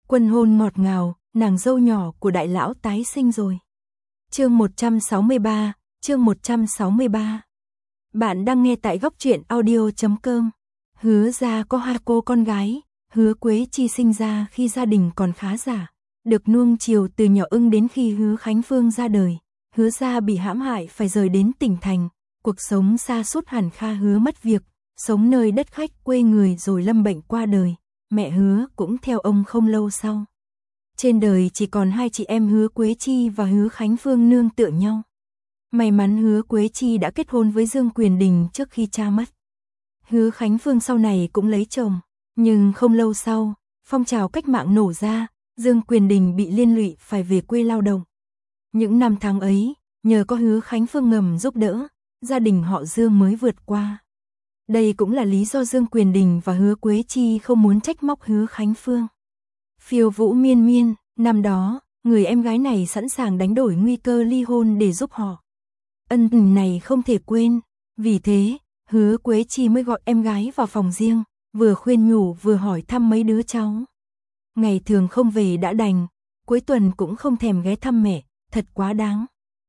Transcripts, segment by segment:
Quân hôn ngọt ngào, nàng dâu nhỏ của đại lão tái sinh rồi. Chương 163, chương 163. Bạn đang nghe tại góc truyện audio.com. Hứa gia có 2 cô con gái, Hứa Quế Chi sinh ra khi gia đình còn khá giả, được nuông chiều từ nhỏ ưng đến khi Hứa Khánh Phương ra đời. Hứa gia bị hãm hại phải rời đến tỉnh thành, cuộc sống sa sút hẳn. Kha Hứa mất việc, sống nơi đất khách quê người rồi lâm bệnh qua đời. Mẹ Hứa cũng theo ông không lâu sau. Trên đời chỉ còn 2 chị em Hứa Quế Chi và Hứa Khánh Phương nương tựa nhau. May mắn Hứa Quế Chi đã kết hôn với Dương Quyền Đình trước khi cha mất. Hứa Khánh Phương sau này cũng lấy chồng, nhưng không lâu sau, phong trào cách mạng nổ ra, Dương Quyền Đình bị liên lụy phải về quê lao động. Những năm tháng ấy, nhờ có Hứa Khánh Phương ngầm giúp đỡ, gia đình họ Dương mới vượt qua. Đây cũng là lý do Dương Quyền Đình và Hứa Quế Chi không muốn trách móc Hứa Khánh Phương. Phiêu vũ miên miên, năm đó, người em gái này sẵn sàng đánh đổi nguy cơ ly hôn để giúp họ. Ân tình này không thể quên, vì thế, Hứa Quế Chi mới gọi em gái vào phòng riêng, vừa khuyên nhủ vừa hỏi thăm mấy đứa cháu. Ngày thường không về đã đành, cuối tuần cũng không thèm ghé thăm mẹ, thật quá đáng.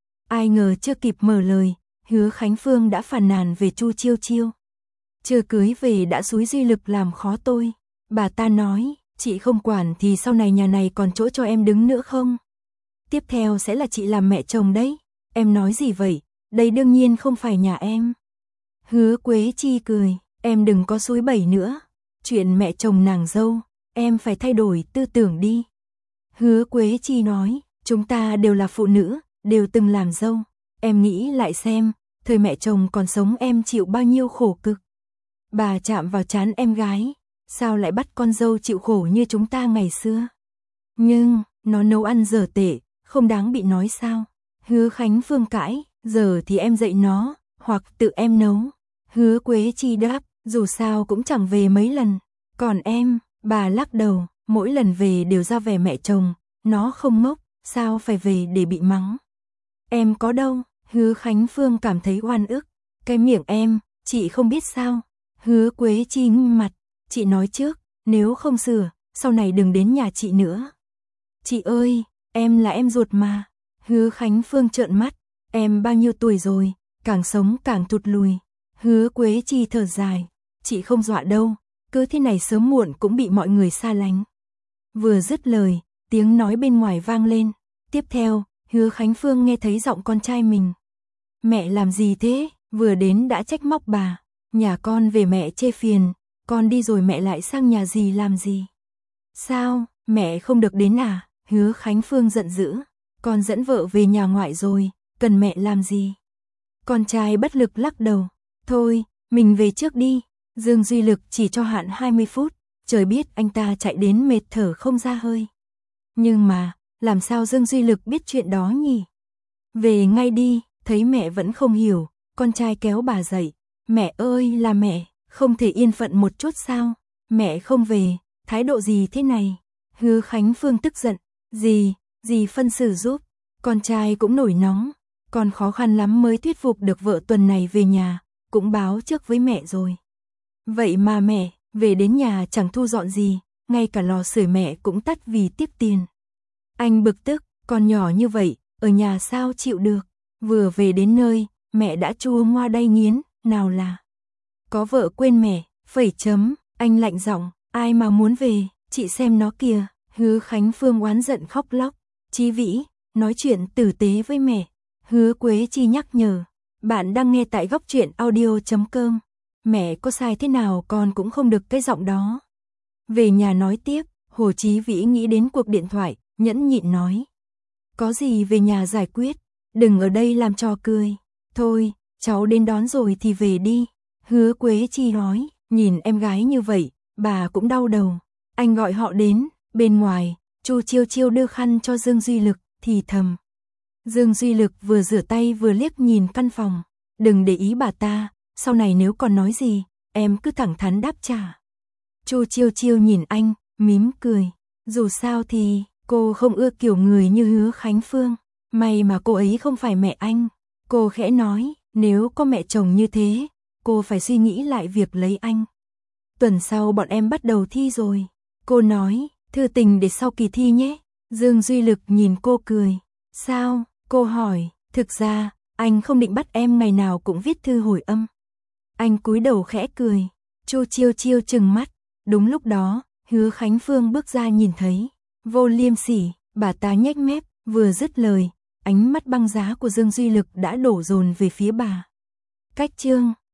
Ai ngờ chưa kịp mở lời, Hứa Khánh Phương đã phàn nàn về Chu Chiêu Chiêu. Chưa cưới về đã xúi Duy Lực làm khó tôi. Bà ta nói, chị không quản thì sau này nhà này còn chỗ cho em đứng nữa không? Tiếp theo sẽ là chị làm mẹ chồng đấy. Em nói gì vậy? Đây đương nhiên không phải nhà em. Hứa Quế Chi cười, em đừng có xúi bẩy nữa. Chuyện mẹ chồng nàng dâu, em phải thay đổi tư tưởng đi. Hứa Quế Chi nói, chúng ta đều là phụ nữ, đều từng làm dâu. Em nghĩ lại xem, thời mẹ chồng còn sống em chịu bao nhiêu khổ cực. Bà chạm vào trán em gái, sao lại bắt con dâu chịu khổ như chúng ta ngày xưa? Nhưng, nó nấu ăn dở tệ, không đáng bị nói sao? Hứa Khánh Phương cãi, giờ thì em dạy nó, hoặc tự em nấu. Hứa Quế Chi đáp, dù sao cũng chẳng về mấy lần. Còn em, bà lắc đầu, mỗi lần về đều ra vẻ mẹ chồng, nó không ngốc, sao phải về để bị mắng? Em có đâu? Hứa Khánh Phương cảm thấy oan ức. Cái miệng em, chị không biết sao? Hứa Quế Chi ngưng mặt, chị nói trước, nếu không sửa, sau này đừng đến nhà chị nữa. Chị ơi, em là em ruột mà. Hứa Khánh Phương trợn mắt, em bao nhiêu tuổi rồi, càng sống càng thụt lùi. Hứa Quế Chi thở dài, chị không dọa đâu, cứ thế này sớm muộn cũng bị mọi người xa lánh. Vừa dứt lời, tiếng nói bên ngoài vang lên. Tiếp theo, Hứa Khánh Phương nghe thấy giọng con trai mình. Mẹ làm gì thế? Vừa đến đã trách móc bà. Nhà con về mẹ chê phiền, con đi rồi mẹ lại sang nhà dì làm gì? Sao, mẹ không được đến à? Hứa Khánh Phương giận dữ. Con dẫn vợ về nhà ngoại rồi, cần mẹ làm gì? Con trai bất lực lắc đầu. Thôi, mình về trước đi. Dương Duy Lực chỉ cho hạn 20 phút, trời biết anh ta chạy đến mệt thở không ra hơi. Nhưng mà, làm sao Dương Duy Lực biết chuyện đó nhỉ? Về ngay đi, thấy mẹ vẫn không hiểu, con trai kéo bà dậy. Mẹ ơi là mẹ, không thể yên phận một chút sao? Mẹ không về, thái độ gì thế này? Hứa Khánh Phương tức giận, dì phân xử giúp. Con trai cũng nổi nóng, con khó khăn lắm mới thuyết phục được vợ tuần này về nhà, cũng báo trước với mẹ rồi. Vậy mà mẹ, về đến nhà chẳng thu dọn gì, ngay cả lò sưởi mẹ cũng tắt vì tiếp tiền. Anh bực tức, con nhỏ như vậy, ở nhà sao chịu được? Vừa về đến nơi, mẹ đã chua ngoa đay nghiến, nào là có vợ quên mẹ, phẩy chấm, anh lạnh giọng, ai mà muốn về, chị xem nó kìa. Hứa Khánh Phương oán giận khóc lóc, Chí Vĩ, nói chuyện tử tế với mẹ. Hứa Quế Chi nhắc nhở, bạn đang nghe tại góc truyện audio.com. Mẹ có sai thế nào con cũng không được cái giọng đó. Về nhà nói tiếp, Hồ Chí Vĩ nghĩ đến cuộc điện thoại, nhẫn nhịn nói. Có gì về nhà giải quyết, đừng ở đây làm trò cười. Thôi, cháu đến đón rồi thì về đi. Hứa Quế Chi nói, nhìn em gái như vậy, bà cũng đau đầu. Anh gọi họ đến, bên ngoài, Chu Chiêu Chiêu đưa khăn cho Dương Duy Lực, thì thầm. Dương Duy Lực vừa rửa tay vừa liếc nhìn căn phòng. Đừng để ý bà ta, sau này nếu còn nói gì, em cứ thẳng thắn đáp trả. Chu Chiêu Chiêu nhìn anh, mím cười. Dù sao thì, cô không ưa kiểu người như Hứa Khánh Phương. May mà cô ấy không phải mẹ anh. Cô khẽ nói, nếu có mẹ chồng như thế, cô phải suy nghĩ lại việc lấy anh. Tuần sau bọn em bắt đầu thi rồi. Cô nói, Thư tình để sau kỳ thi nhé. Dương Duy Lực nhìn cô cười. Sao? Cô hỏi. Thực ra, anh không định bắt em ngày nào cũng viết thư hồi âm. Anh cúi đầu khẽ cười. Chu Chiêu Chiêu trừng mắt. Đúng lúc đó, Hứa Khánh Phương bước ra nhìn thấy. Vô liêm sỉ, bà ta nhếch mép, vừa dứt lời, ánh mắt băng giá của Dương Duy Lực đã đổ dồn về phía bà. Cách chương